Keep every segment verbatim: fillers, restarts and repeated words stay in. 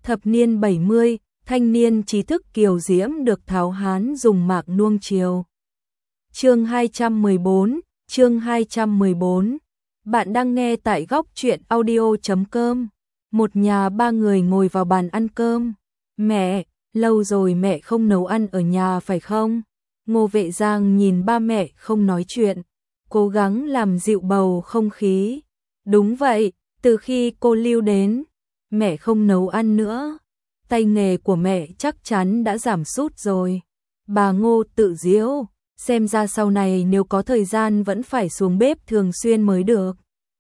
Thập niên bảy mươi, thanh niên trí thức kiều diễm được tháo hán dùng mạc nuông chiều. Chương hai trăm mười bốn, chương hai trăm mười bốn. Bạn đang nghe tại góc truyện audio chấm com. Một nhà ba người ngồi vào bàn ăn cơm. Mẹ, lâu rồi mẹ không nấu ăn ở nhà phải không? Ngô Vệ Giang nhìn ba mẹ không nói chuyện, cố gắng làm dịu bầu không khí. Đúng vậy, từ khi cô Lưu đến, mẹ không nấu ăn nữa. Tay nghề của mẹ chắc chắn đã giảm sút rồi. Bà Ngô tự giễu, xem ra sau này nếu có thời gian vẫn phải xuống bếp thường xuyên mới được.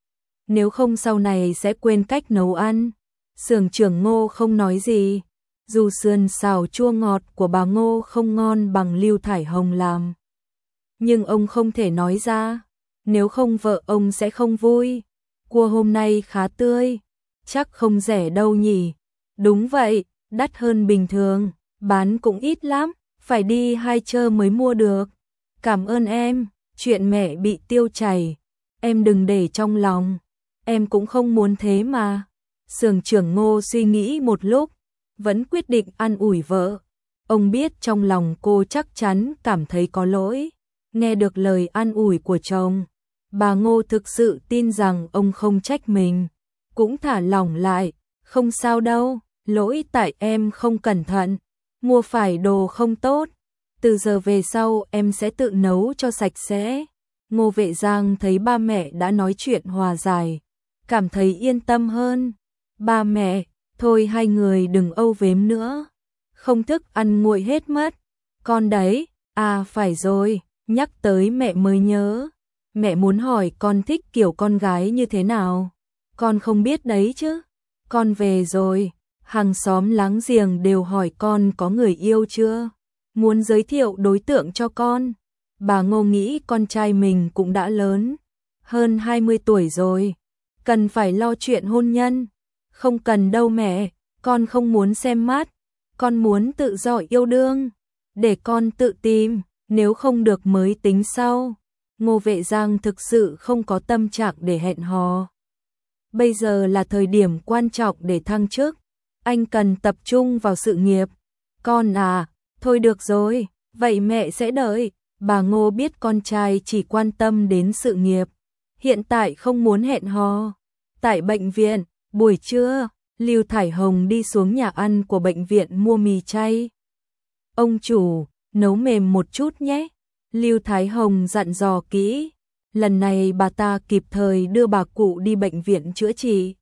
Nếu không sau này sẽ quên cách nấu ăn. Xưởng trưởng Ngô không nói gì, dù sườn xào chua ngọt của bà Ngô không ngon bằng Lưu Thải Hồng làm. Nhưng ông không thể nói ra, nếu không vợ ông sẽ không vui. Cua hôm nay khá tươi, chắc không rẻ đâu nhỉ? Đúng vậy, đắt hơn bình thường, bán cũng ít lắm, phải đi hai chợ mới mua được. Cảm ơn em, chuyện mẹ bị tiêu chảy, em đừng để trong lòng, em cũng không muốn thế mà. Xưởng trưởng Ngô suy nghĩ một lúc, vẫn quyết định an ủi vợ. Ông biết trong lòng cô chắc chắn cảm thấy có lỗi. Nghe được lời an ủi của chồng, bà Ngô thực sự tin rằng ông không trách mình, cũng thả lỏng lại. Không sao đâu, lỗi tại em không cẩn thận, mua phải đồ không tốt. Từ giờ về sau em sẽ tự nấu cho sạch sẽ. Ngô Vệ Giang thấy ba mẹ đã nói chuyện hòa giải, cảm thấy yên tâm hơn. Ba mẹ, thôi hai người đừng âu vếm nữa, không thức ăn nguội hết mất. Con đấy, à phải rồi, nhắc tới mẹ mới nhớ. Mẹ muốn hỏi con thích kiểu con gái như thế nào? Con không biết đấy chứ. Con về rồi, hàng xóm láng giềng đều hỏi con có người yêu chưa? Muốn giới thiệu đối tượng cho con. Bà Ngô nghĩ con trai mình cũng đã lớn, hơn hai mươi tuổi rồi, cần phải lo chuyện hôn nhân. Không cần đâu mẹ, con không muốn xem mắt, con muốn tự do yêu đương, để con tự tìm, nếu không được mới tính sau. Ngô Vệ Giang thực sự không có tâm trạng để hẹn hò. Bây giờ là thời điểm quan trọng để thăng chức, anh cần tập trung vào sự nghiệp. Con à, thôi được rồi, vậy mẹ sẽ đợi. Bà Ngô biết con trai chỉ quan tâm đến sự nghiệp, hiện tại không muốn hẹn hò. Tại bệnh viện, buổi trưa, Lưu Thải Hồng đi xuống nhà ăn của bệnh viện mua mì chay. Ông chủ, nấu mềm một chút nhé. Lưu Thái Hồng dặn dò kỹ. Lần này bà ta kịp thời đưa bà cụ đi bệnh viện chữa trị,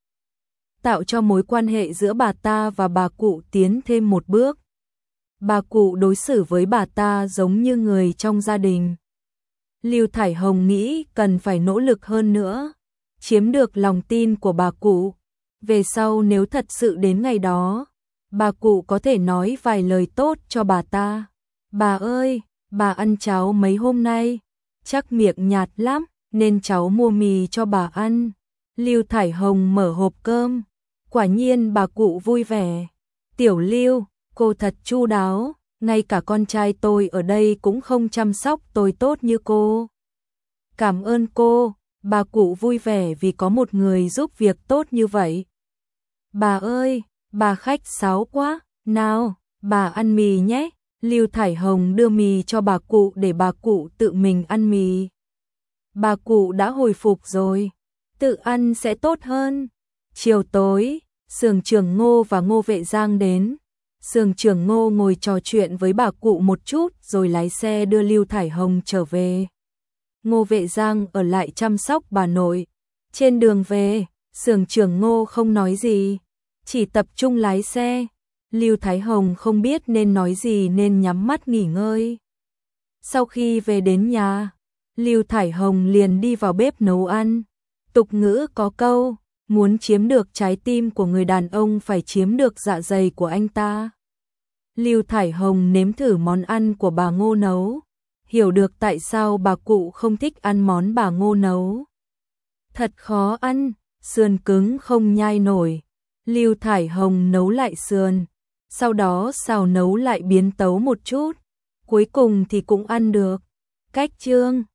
tạo cho mối quan hệ giữa bà ta và bà cụ tiến thêm một bước. Bà cụ đối xử với bà ta giống như người trong gia đình. Lưu Thải Hồng nghĩ cần phải nỗ lực hơn nữa, chiếm được lòng tin của bà cụ. Về sau nếu thật sự đến ngày đó, bà cụ có thể nói vài lời tốt cho bà ta. Bà ơi, bà ăn cháo mấy hôm nay, chắc miệng nhạt lắm, nên cháu mua mì cho bà ăn. Lưu Thải Hồng mở hộp cơm, quả nhiên bà cụ vui vẻ. Tiểu Lưu, cô thật chu đáo, ngay cả con trai tôi ở đây cũng không chăm sóc tôi tốt như cô. Cảm ơn cô, bà cụ vui vẻ vì có một người giúp việc tốt như vậy. Bà ơi, bà khách sáo quá, nào, bà ăn mì nhé. Lưu Thải Hồng đưa mì cho bà cụ để bà cụ tự mình ăn mì. Bà cụ đã hồi phục rồi, tự ăn sẽ tốt hơn. Chiều tối, xưởng trưởng Ngô và Ngô Vệ Giang đến. Xưởng trưởng Ngô ngồi trò chuyện với bà cụ một chút rồi lái xe đưa Lưu Thải Hồng trở về. Ngô Vệ Giang ở lại chăm sóc bà nội. Trên đường về, xưởng trưởng Ngô không nói gì, chỉ tập trung lái xe. Lưu Thái Hồng không biết nên nói gì nên nhắm mắt nghỉ ngơi. Sau khi về đến nhà, Lưu Thải Hồng liền đi vào bếp nấu ăn. Tục ngữ có câu, muốn chiếm được trái tim của người đàn ông phải chiếm được dạ dày của anh ta. Lưu Thải Hồng nếm thử món ăn của bà Ngô nấu, hiểu được tại sao bà cụ không thích ăn món bà Ngô nấu. Thật khó ăn, sườn cứng không nhai nổi. Lưu Thải Hồng nấu lại sườn, sau đó xào nấu lại biến tấu một chút, cuối cùng thì cũng ăn được. Cách chương